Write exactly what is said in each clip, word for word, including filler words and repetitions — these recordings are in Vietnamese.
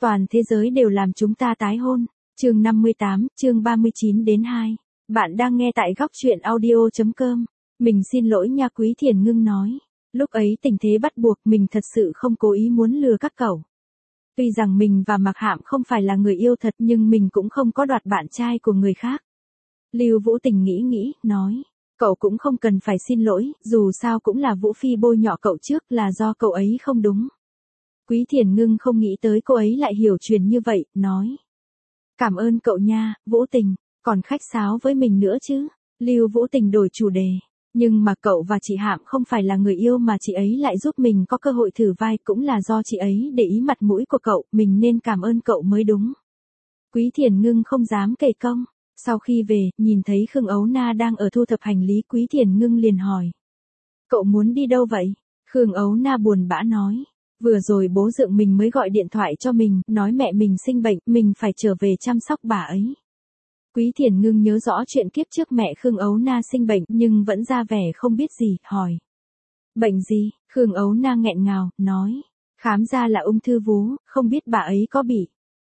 Toàn thế giới đều làm chúng ta tái hôn. Chương năm mươi tám, chương ba mươi chín đến hai. Bạn đang nghe tại góc truyện audio chấm com. Mình xin lỗi nha, Quý Thiền Ngưng nói. Lúc ấy tình thế bắt buộc, mình thật sự không cố ý muốn lừa các cậu. Tuy rằng mình và Mạc Hạm không phải là người yêu thật, nhưng mình cũng không có đoạt bạn trai của người khác. Lưu Vũ Tình nghĩ nghĩ, nói. Cậu cũng không cần phải xin lỗi, dù sao cũng là Vũ Phi bôi nhọ cậu trước, là do cậu ấy không đúng. Quý Thiền Ngưng không nghĩ tới cô ấy lại hiểu chuyện như vậy, nói. Cảm ơn cậu nha, Vũ Tình, còn khách sáo với mình nữa chứ. Lưu Vũ Tình đổi chủ đề. Nhưng mà cậu và chị Hạm không phải là người yêu mà chị ấy lại giúp mình có cơ hội thử vai, cũng là do chị ấy để ý mặt mũi của cậu, mình nên cảm ơn cậu mới đúng. Quý Thiền Ngưng không dám kể công. Sau khi về, nhìn thấy Khương Ấu Na đang ở thu thập hành lý, Quý Thiền Ngưng liền hỏi. Cậu muốn đi đâu vậy? Khương Ấu Na buồn bã nói. Vừa rồi bố dượng mình mới gọi điện thoại cho mình, nói mẹ mình sinh bệnh, mình phải trở về chăm sóc bà ấy. Quý Thiền Ngưng nhớ rõ chuyện kiếp trước mẹ Khương Ấu Na sinh bệnh, nhưng vẫn ra vẻ không biết gì, hỏi. Bệnh gì? Khương Ấu Na nghẹn ngào, nói. Khám ra là ung thư vú, không biết bà ấy có bị.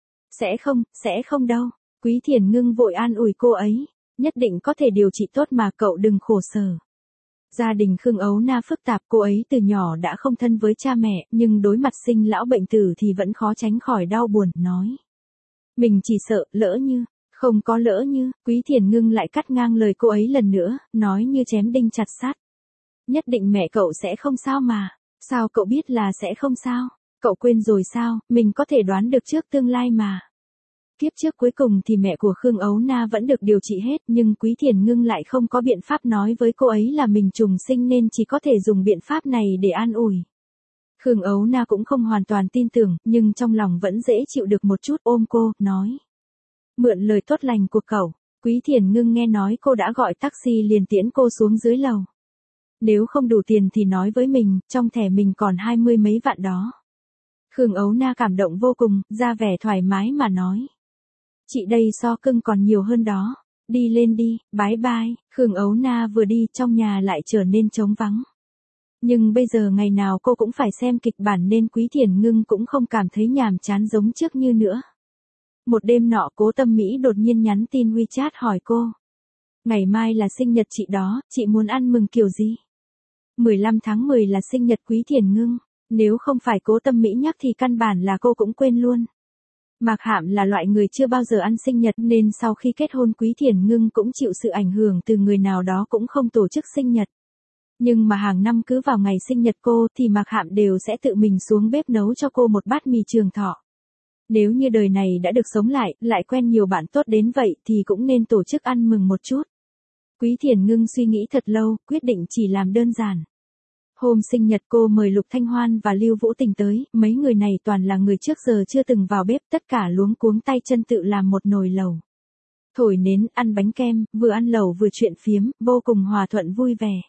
Sẽ không, sẽ không đâu. Quý Thiền Ngưng vội an ủi cô ấy. Nhất định có thể điều trị tốt mà, cậu đừng khổ sở. Gia đình Khương Ấu Na phức tạp, cô ấy từ nhỏ đã không thân với cha mẹ, nhưng đối mặt sinh lão bệnh tử thì vẫn khó tránh khỏi đau buồn, nói. Mình chỉ sợ, lỡ như, không có lỡ như, Quý Thiền Ngưng lại cắt ngang lời cô ấy lần nữa, nói như chém đinh chặt sắt. Nhất định mẹ cậu sẽ không sao mà, sao cậu biết là sẽ không sao, cậu quên rồi sao, mình có thể đoán được trước tương lai mà. Kiếp trước cuối cùng thì mẹ của Khương Ấu Na vẫn được điều trị hết, nhưng Quý Thiền Ngưng lại không có biện pháp nói với cô ấy là mình trùng sinh nên chỉ có thể dùng biện pháp này để an ủi. Khương Ấu Na cũng không hoàn toàn tin tưởng, nhưng trong lòng vẫn dễ chịu được một chút, ôm cô, nói. Mượn lời tốt lành của cậu. Quý Thiền Ngưng nghe nói cô đã gọi taxi liền tiễn cô xuống dưới lầu. Nếu không đủ tiền thì nói với mình, trong thẻ mình còn hai mươi mấy vạn đó. Khương Ấu Na cảm động vô cùng, ra vẻ thoải mái mà nói. Chị đây so cưng còn nhiều hơn đó. Đi lên đi, bái bai. Khương Ấu Na vừa đi, trong nhà lại trở nên trống vắng. Nhưng bây giờ ngày nào cô cũng phải xem kịch bản nên Quý Thiền Ngưng cũng không cảm thấy nhàm chán giống trước như nữa. Một đêm nọ, Cố Tâm Mỹ đột nhiên nhắn tin WeChat hỏi cô. Ngày mai là sinh nhật chị đó, chị muốn ăn mừng kiểu gì? mười lăm tháng mười là sinh nhật Quý Thiền Ngưng. Nếu không phải Cố Tâm Mỹ nhắc thì căn bản là cô cũng quên luôn. Mạc Hạm là loại người chưa bao giờ ăn sinh nhật nên sau khi kết hôn Quý Thiền Ngưng cũng chịu sự ảnh hưởng từ người nào đó cũng không tổ chức sinh nhật. Nhưng mà hàng năm cứ vào ngày sinh nhật cô thì Mạc Hạm đều sẽ tự mình xuống bếp nấu cho cô một bát mì trường thọ. Nếu như đời này đã được sống lại, lại quen nhiều bạn tốt đến vậy thì cũng nên tổ chức ăn mừng một chút. Quý Thiền Ngưng suy nghĩ thật lâu, quyết định chỉ làm đơn giản. Hôm sinh nhật cô mời Lục Thanh Hoan và Lưu Vũ Tình tới, mấy người này toàn là người trước giờ chưa từng vào bếp, tất cả luống cuống tay chân tự làm một nồi lẩu. Thổi nến, ăn bánh kem, vừa ăn lẩu vừa chuyện phiếm, vô cùng hòa thuận vui vẻ.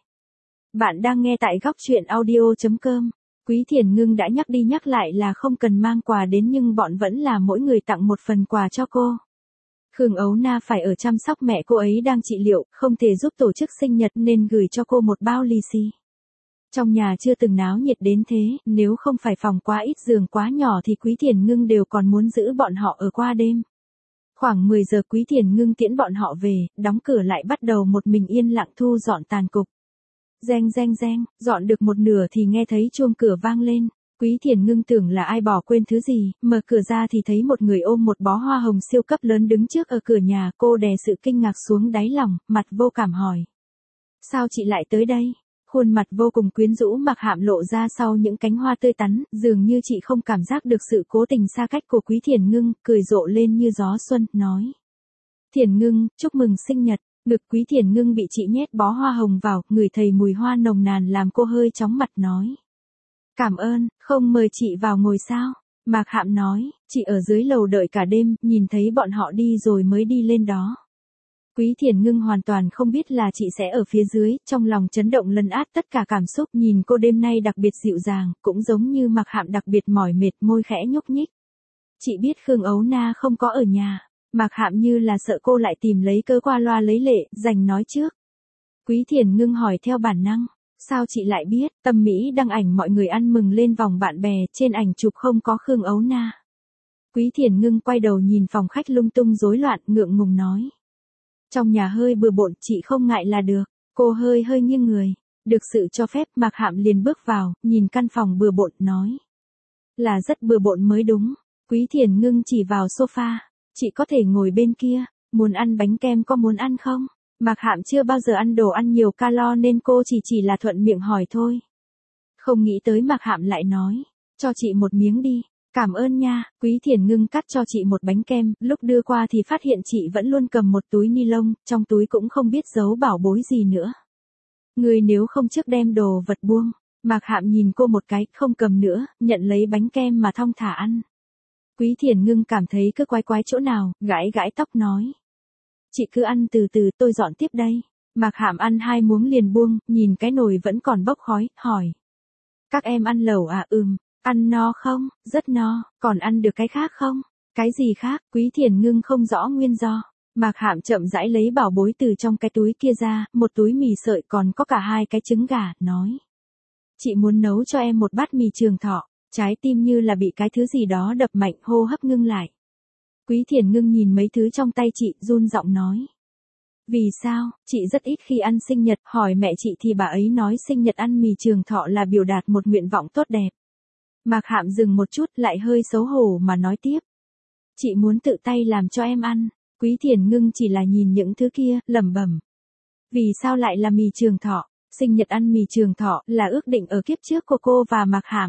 Bạn đang nghe tại góc truyện audio chấm com. Quý Thiền Ngưng đã nhắc đi nhắc lại là không cần mang quà đến nhưng bọn vẫn là mỗi người tặng một phần quà cho cô. Khương Ấu Na phải ở chăm sóc mẹ cô ấy đang trị liệu, không thể giúp tổ chức sinh nhật nên gửi cho cô một bao lì xì. Trong nhà chưa từng náo nhiệt đến thế, nếu không phải phòng quá ít giường quá nhỏ thì Quý Thiền Ngưng đều còn muốn giữ bọn họ ở qua đêm. Khoảng mười giờ Quý Thiền Ngưng tiễn bọn họ về, đóng cửa lại bắt đầu một mình yên lặng thu dọn tàn cục. Reng reng reng, dọn được một nửa thì nghe thấy chuông cửa vang lên. Quý Thiền Ngưng tưởng là ai bỏ quên thứ gì, mở cửa ra thì thấy một người ôm một bó hoa hồng siêu cấp lớn đứng trước ở cửa nhà, cô đè sự kinh ngạc xuống đáy lòng, mặt vô cảm hỏi. Sao chị lại tới đây? Khuôn mặt vô cùng quyến rũ Mạc Hạm lộ ra sau những cánh hoa tươi tắn, dường như chị không cảm giác được sự cố tình xa cách của Quý Thiền Ngưng, cười rộ lên như gió xuân, nói. Thiền Ngưng, chúc mừng sinh nhật. Ngực Quý Thiền Ngưng bị chị nhét bó hoa hồng vào, ngửi thấy mùi hoa nồng nàn làm cô hơi chóng mặt nói. Cảm ơn, không mời chị vào ngồi sao? Mạc Hạm nói, chị ở dưới lầu đợi cả đêm, nhìn thấy bọn họ đi rồi mới đi lên đó. Quý Thiền Ngưng hoàn toàn không biết là chị sẽ ở phía dưới, trong lòng chấn động lấn át tất cả cảm xúc, nhìn cô đêm nay đặc biệt dịu dàng, cũng giống như Mạc Hạm đặc biệt mỏi mệt, môi khẽ nhúc nhích. Chị biết Khương Ấu Na không có ở nhà. Mạc Hạm như là sợ cô lại tìm lấy cớ qua loa lấy lệ, dành nói trước. Quý Thiền Ngưng hỏi theo bản năng, sao chị lại biết? Tâm Mỹ đăng ảnh mọi người ăn mừng lên vòng bạn bè, trên ảnh chụp không có Khương Ấu Na. Quý Thiền Ngưng quay đầu nhìn phòng khách lung tung rối loạn, ngượng ngùng nói. Trong nhà hơi bừa bộn, chị không ngại là được. Cô hơi hơi nghiêng người. Được sự cho phép, Mạc Hạm liền bước vào, nhìn căn phòng bừa bộn, nói. Là rất bừa bộn mới đúng. Quý Thiền Ngưng chỉ vào sofa. Chị có thể ngồi bên kia. Muốn ăn bánh kem có muốn ăn không? Mạc Hạm chưa bao giờ ăn đồ ăn nhiều calo nên cô chỉ chỉ là thuận miệng hỏi thôi. Không nghĩ tới Mạc Hạm lại nói. Cho chị một miếng đi. Cảm ơn nha. Quý Thiền Ngưng cắt cho chị một bánh kem, lúc đưa qua thì phát hiện chị vẫn luôn cầm một túi ni lông, trong túi cũng không biết giấu bảo bối gì nữa. Người nếu không trước đem đồ vật buông. Mạc Hạm nhìn cô một cái, không cầm nữa, nhận lấy bánh kem mà thong thả ăn. Quý Thiền Ngưng cảm thấy cứ quái quái chỗ nào, gãi gãi tóc nói. Chị cứ ăn từ từ, tôi dọn tiếp đây. Mạc Hạm ăn hai muỗng liền buông, nhìn cái nồi vẫn còn bốc khói, hỏi. Các em ăn lẩu à? Ừm. Ăn no không? Rất no. Còn ăn được cái khác không? Cái gì khác? Quý Thiền Ngưng không rõ nguyên do. Mạc Hạm chậm rãi lấy bảo bối từ trong cái túi kia ra, một túi mì sợi còn có cả hai cái trứng gà, nói. Chị muốn nấu cho em một bát mì Trường Thọ. Trái tim như là bị cái thứ gì đó đập mạnh, hô hấp ngưng lại. Quý Thiền Ngưng nhìn mấy thứ trong tay chị, run giọng nói. Vì sao? Chị rất ít khi ăn sinh nhật, hỏi mẹ chị thì bà ấy nói sinh nhật ăn mì Trường Thọ là biểu đạt một nguyện vọng tốt đẹp. Mạc Hạm dừng một chút, lại hơi xấu hổ mà nói tiếp. Chị muốn tự tay làm cho em ăn. Quý Thiền Ngưng chỉ là nhìn những thứ kia, lẩm bẩm. Vì sao lại là mì Trường Thọ? Sinh nhật ăn mì Trường Thọ là ước định ở kiếp trước của cô và Mạc Hạm.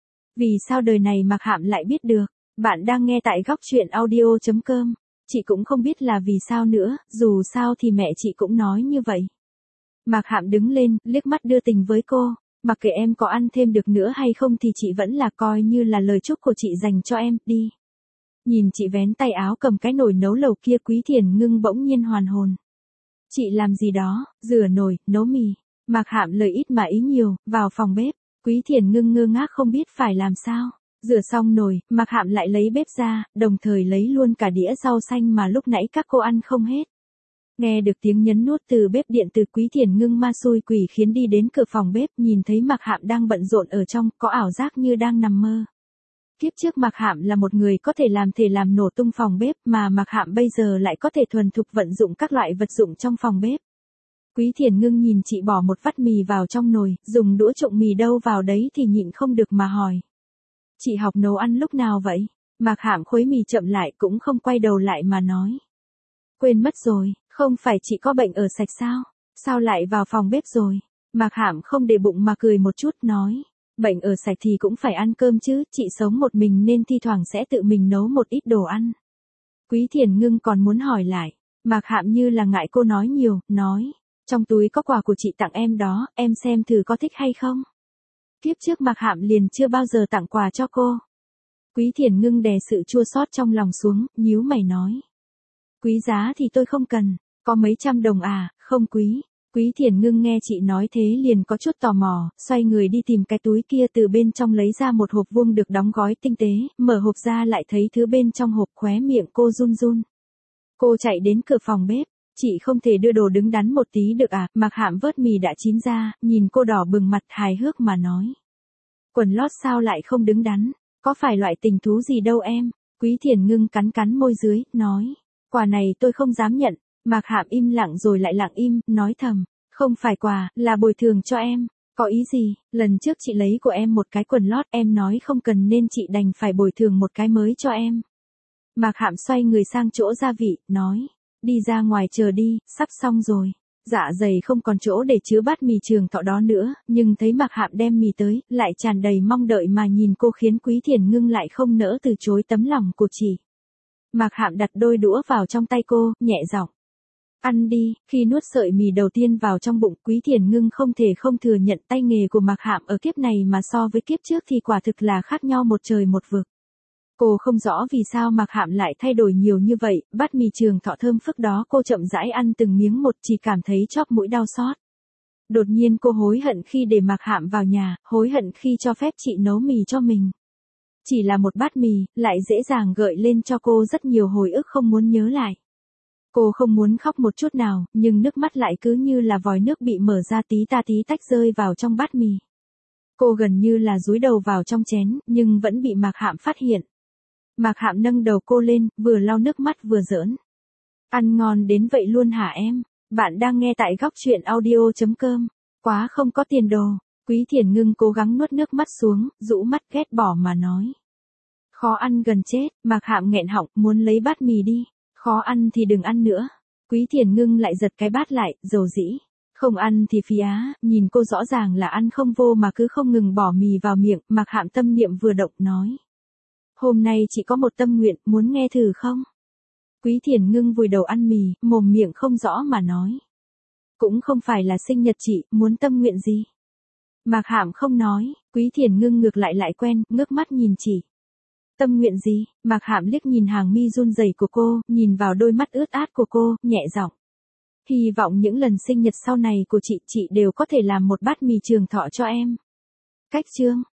Vì sao đời này Mạc Hạm lại biết được? Bạn đang nghe tại góc truyện audio chấm com. Chị cũng không biết là vì sao nữa, dù sao thì mẹ chị cũng nói như vậy. Mạc Hạm đứng lên, liếc mắt đưa tình với cô. Mặc kệ em có ăn thêm được nữa hay không thì chị vẫn là coi như là lời chúc của chị dành cho em, đi. Nhìn chị vén tay áo cầm cái nồi nấu lẩu kia, Quý Thiền Ngưng bỗng nhiên hoàn hồn. Chị làm gì đó, rửa nồi, nấu mì. Mạc Hạm lời ít mà ý nhiều, vào phòng bếp. Quý Thiền Ngưng ngơ ngác không biết phải làm sao. Rửa xong nồi, Mạc Hạm lại lấy bếp ra, đồng thời lấy luôn cả đĩa rau xanh mà lúc nãy các cô ăn không hết. Nghe được tiếng nhấn nút từ bếp điện từ, Quý Thiền Ngưng ma xui quỷ khiến đi đến cửa phòng bếp, nhìn thấy Mạc Hạm đang bận rộn ở trong, có ảo giác như đang nằm mơ. Kiếp trước Mạc Hạm là một người có thể làm thể làm nổ tung phòng bếp, mà Mạc Hạm bây giờ lại có thể thuần thục vận dụng các loại vật dụng trong phòng bếp. Quý Thiền Ngưng nhìn chị bỏ một vắt mì vào trong nồi, dùng đũa trụng mì đâu vào đấy thì nhịn không được mà hỏi. Chị học nấu ăn lúc nào vậy? Mạc Hạm khuấy mì chậm lại, cũng không quay đầu lại mà nói. Quên mất rồi, không phải chị có bệnh ở sạch sao? Sao lại vào phòng bếp rồi? Mạc Hạm không để bụng mà cười một chút, nói. Bệnh ở sạch thì cũng phải ăn cơm chứ, chị sống một mình nên thi thoảng sẽ tự mình nấu một ít đồ ăn. Quý Thiền Ngưng còn muốn hỏi lại. Mạc Hạm như là ngại cô nói nhiều, nói. Trong túi có quà của chị tặng em đó, em xem thử có thích hay không? Kiếp trước Mạc Hạm liền chưa bao giờ tặng quà cho cô. Quý Thiền Ngưng đè sự chua xót trong lòng xuống, nhíu mày nói. Quý giá thì tôi không cần, có mấy trăm đồng à, không quý. Quý Thiền Ngưng nghe chị nói thế liền có chút tò mò, xoay người đi tìm cái túi kia, từ bên trong lấy ra một hộp vuông được đóng gói tinh tế, mở hộp ra lại thấy thứ bên trong hộp, khóe miệng cô run run. Cô chạy đến cửa phòng bếp, chị không thể đưa đồ đứng đắn một tí được à? Mạc Hạm vớt mì đã chín ra, nhìn cô đỏ bừng mặt hài hước mà nói. Quần lót sao lại không đứng đắn, có phải loại tình thú gì đâu em. Quý Thiền Ngưng cắn cắn môi dưới, nói. Quà này tôi không dám nhận. Mạc Hạm im lặng rồi lại lặng im, nói thầm. Không phải quà, là bồi thường cho em. Có ý gì? Lần trước chị lấy của em một cái quần lót, em nói không cần nên chị đành phải bồi thường một cái mới cho em. Mạc Hạm xoay người sang chỗ gia vị, nói. Đi ra ngoài chờ đi, sắp xong rồi. Dạ dày không còn chỗ để chứa bát mì Trường Thọ đó nữa, nhưng thấy Mạc Hạm đem mì tới, lại tràn đầy mong đợi mà nhìn cô, khiến Quý Thiền Ngưng lại không nỡ từ chối tấm lòng của chị. Mạc Hạm đặt đôi đũa vào trong tay cô, nhẹ giọng. Ăn đi. Khi nuốt sợi mì đầu tiên vào trong bụng, Quý Thiền Ngưng không thể không thừa nhận tay nghề của Mạc Hạm ở kiếp này mà so với kiếp trước thì quả thực là khác nhau một trời một vực. Cô không rõ vì sao Mạc Hạm lại thay đổi nhiều như vậy, bát mì Trường Thọ thơm phức đó cô chậm rãi ăn từng miếng một, chỉ cảm thấy chóp mũi đau xót. Đột nhiên cô hối hận khi để Mạc Hạm vào nhà, hối hận khi cho phép chị nấu mì cho mình. Chỉ là một bát mì, lại dễ dàng gợi lên cho cô rất nhiều hồi ức không muốn nhớ lại. Cô không muốn khóc một chút nào, nhưng nước mắt lại cứ như là vòi nước bị mở ra, tí ta tí tách rơi vào trong bát mì. Cô gần như là dúi đầu vào trong chén, nhưng vẫn bị Mạc Hạm phát hiện. Mạc Hạm nâng đầu cô lên, vừa lau nước mắt vừa giỡn. Ăn ngon đến vậy luôn hả em? Bạn đang nghe tại góc chuyện audio chấm com. Quá không có tiền đồ. Quý Thiển Ngưng cố gắng nuốt nước mắt xuống, rũ mắt ghét bỏ mà nói. Khó ăn gần chết, Mạc Hạm nghẹn họng, muốn lấy bát mì đi. Khó ăn thì đừng ăn nữa. Quý Thiển Ngưng lại giật cái bát lại, dầu dĩ. Không ăn thì phí á, nhìn cô rõ ràng là ăn không vô mà cứ không ngừng bỏ mì vào miệng, Mạc Hạm tâm niệm vừa động nói. Hôm nay chỉ có một tâm nguyện, muốn nghe thử không? Quý Thiển Ngưng vùi đầu ăn mì, mồm miệng không rõ mà nói. Cũng không phải là sinh nhật chị, muốn tâm nguyện gì? Mạc Hạm không nói, Quý Thiển Ngưng ngược lại lại quen, ngước mắt nhìn chị. Tâm nguyện gì? Mạc Hạm liếc nhìn hàng mi run rẩy của cô, nhìn vào đôi mắt ướt át của cô, nhẹ giọng. Hy vọng những lần sinh nhật sau này của chị, chị đều có thể làm một bát mì trường thọ cho em. Cách chương.